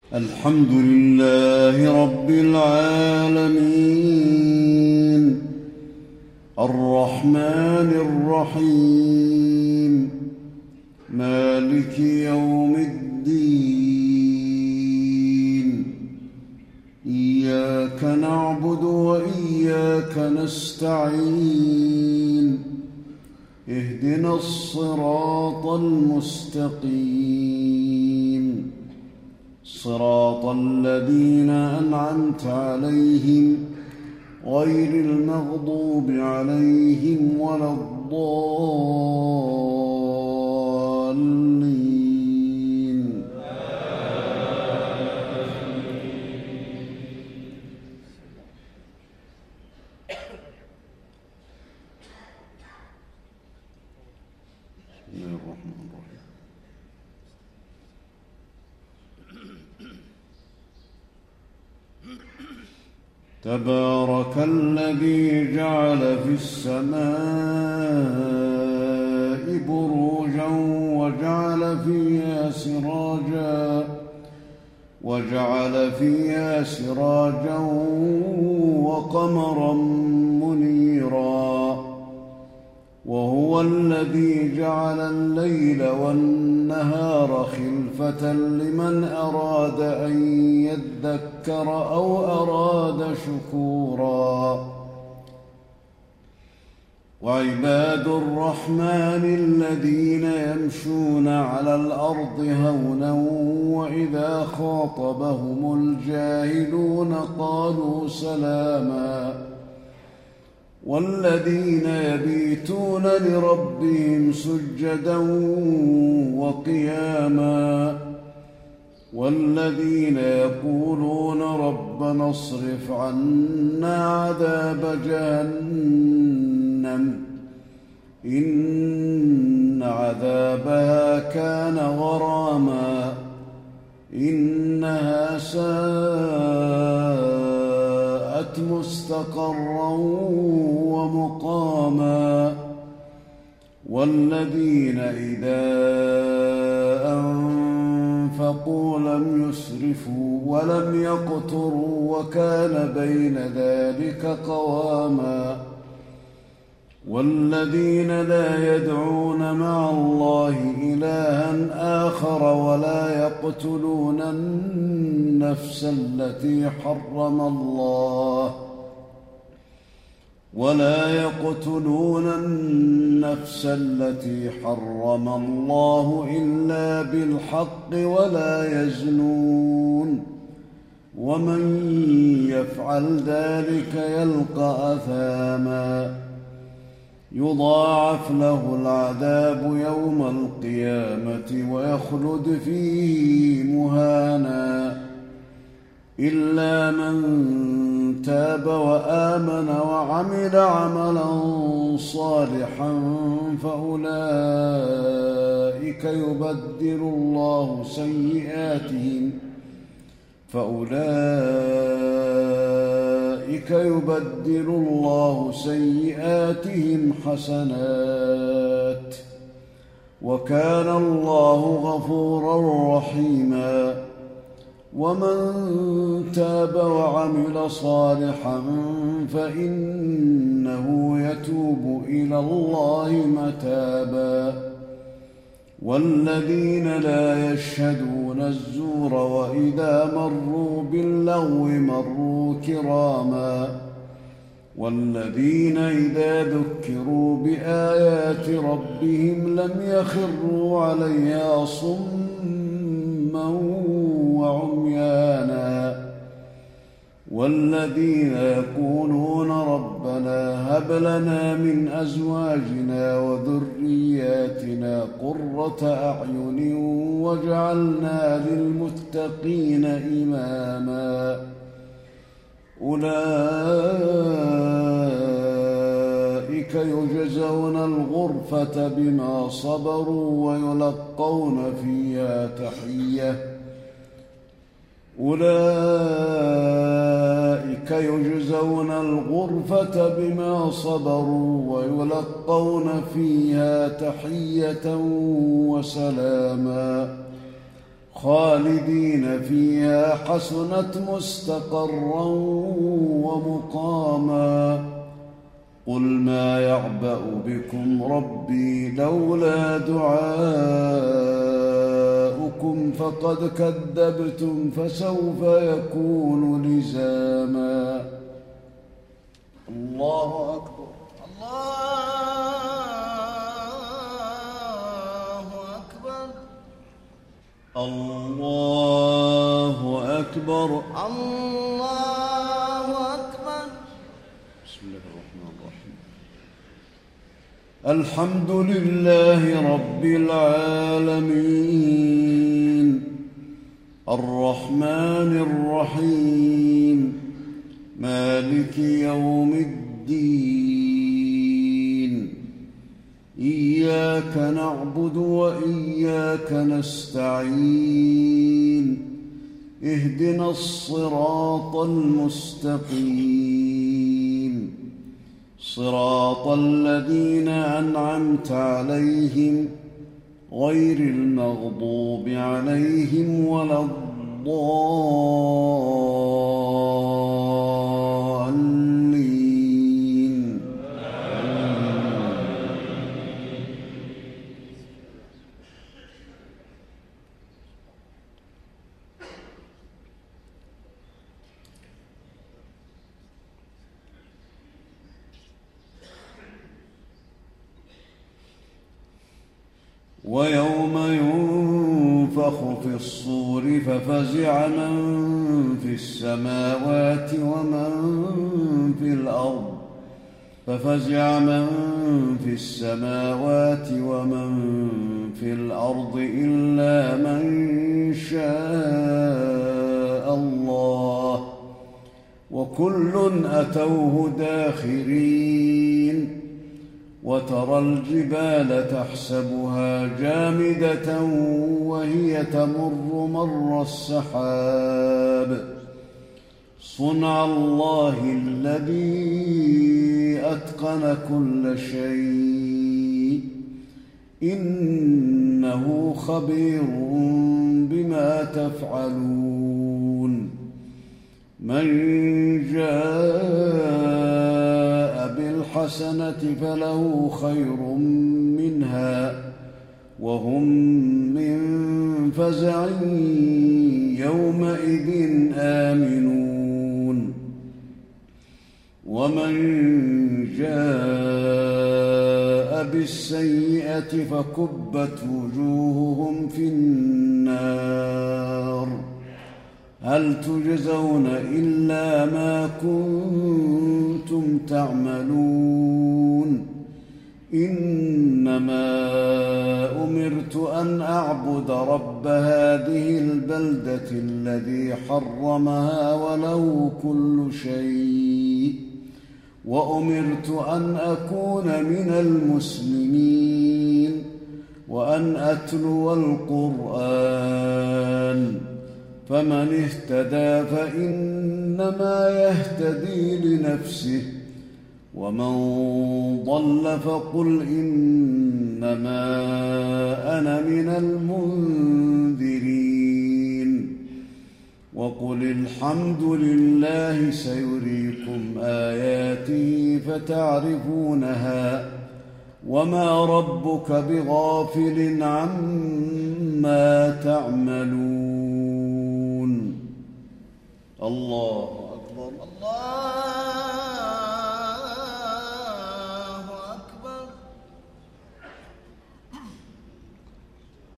الحمد لله رب العالمين الرحمن الرحيم مالك يوم الدين إياك نعبد وإياك نستعين اهدنا الصراط المستقيم صراط الذين أنعمت عليهم غير المغضوب عليهم ولا الضالين. بسم الله الرحمن الرحيم. تبارك الذي جعل في السماء بروجا وجعل فيها سراجا وقمرا منيرا وهو الذي جعل الليل والنهار خلفة لمن أراد أن يذكر أو أراد شكورا. وعباد الرحمن الذين يمشون على الأرض هونا وإذا خاطبهم الجاهلون قالوا سلاما. والذين يبيتون لربهم سجدا وقياما والذين يقولون ربنا اصرف عنا عذاب جهنم إن عذابها كان غراما إنها ساءت مستقرا ومقاما. والذين إذا أنفقوا لم يسرفوا ولم يقتروا وكان بين ذلك قواما. والذين لا يدعون مع الله إلها آخر ولا يقتلون النفس التي حرم الله إلا بالحق ولا يزنون ومن يفعل ذلك يلقى أثاما يضاعف له العذاب يوم القيامة ويخلد فيه مهانا إلا من تاب وآمن وعمل عملا صالحا فأولئك يبدل الله سيئاتهم حسنات وكان الله غفورا رحيما. ومن تاب وعمل صالحا فإنه يتوب إلى الله متابا. والذين لا يشهدون الزور وإذا مروا باللغو مروا كراما. والذين إذا ذكروا بآيات ربهم لم يخروا عليها صما وعميانا. والذين يقولون ربنا هب لنا من أزواجنا وذرياتنا قرة أعين واجعلنا للمتقين إماما. أولئك يجزون الغرفة بما صبروا ويلقون فيها تحية أولئك يجزون الغرفة بما صبروا ويلقون فيها تحية وسلاما خالدين فيها حسنت مستقرا ومقاما قل ما يعبأ بكم ربي لولا دعاؤكم فقد كذبتم فسوف يكون لزاما. الله أكبر. الله أكبر. الله أكبر. بسم الله الرحمن الرحيم. الحمد لله رب العالمين الرحمن الرحيم مالك يوم الدين إياك نعبد وإياك نستعين اهدنا الصراط المستقيم صراط الذين أنعمت عليهم غير المغضوب عليهم ولا الضالين. ويوم ينفخ في الصور ففزع من في السماوات ومن في الأرض إلا من شاء الله وكل أتوه داخرين. وترى الجبال تحسبها جامدة وهي تمر مر السحاب صنع الله الذي أتقن كل شيء إنه خبير بما تفعلون. من جاء بالحسنة فله خير منها وهم من فزع يومئذ آمنون. ومن جاء بالسيئة فكبت وجوههم في النار هل تجزون إلا ما كنتم تعملون. إنما أمرت أن أعبد رب هذه البلدة الذي حرمها وله كل شيء وأمرت أن أكون من المسلمين وأن أتلو القرآن فمن اهتدى فإنما يهتدي لنفسه ومن ضل فقل إنما أنا من المنذرين. وقل الحمد لله سيريكم آياته فتعرفونها وما ربك بغافل عما تعملون. الله أكبر. الله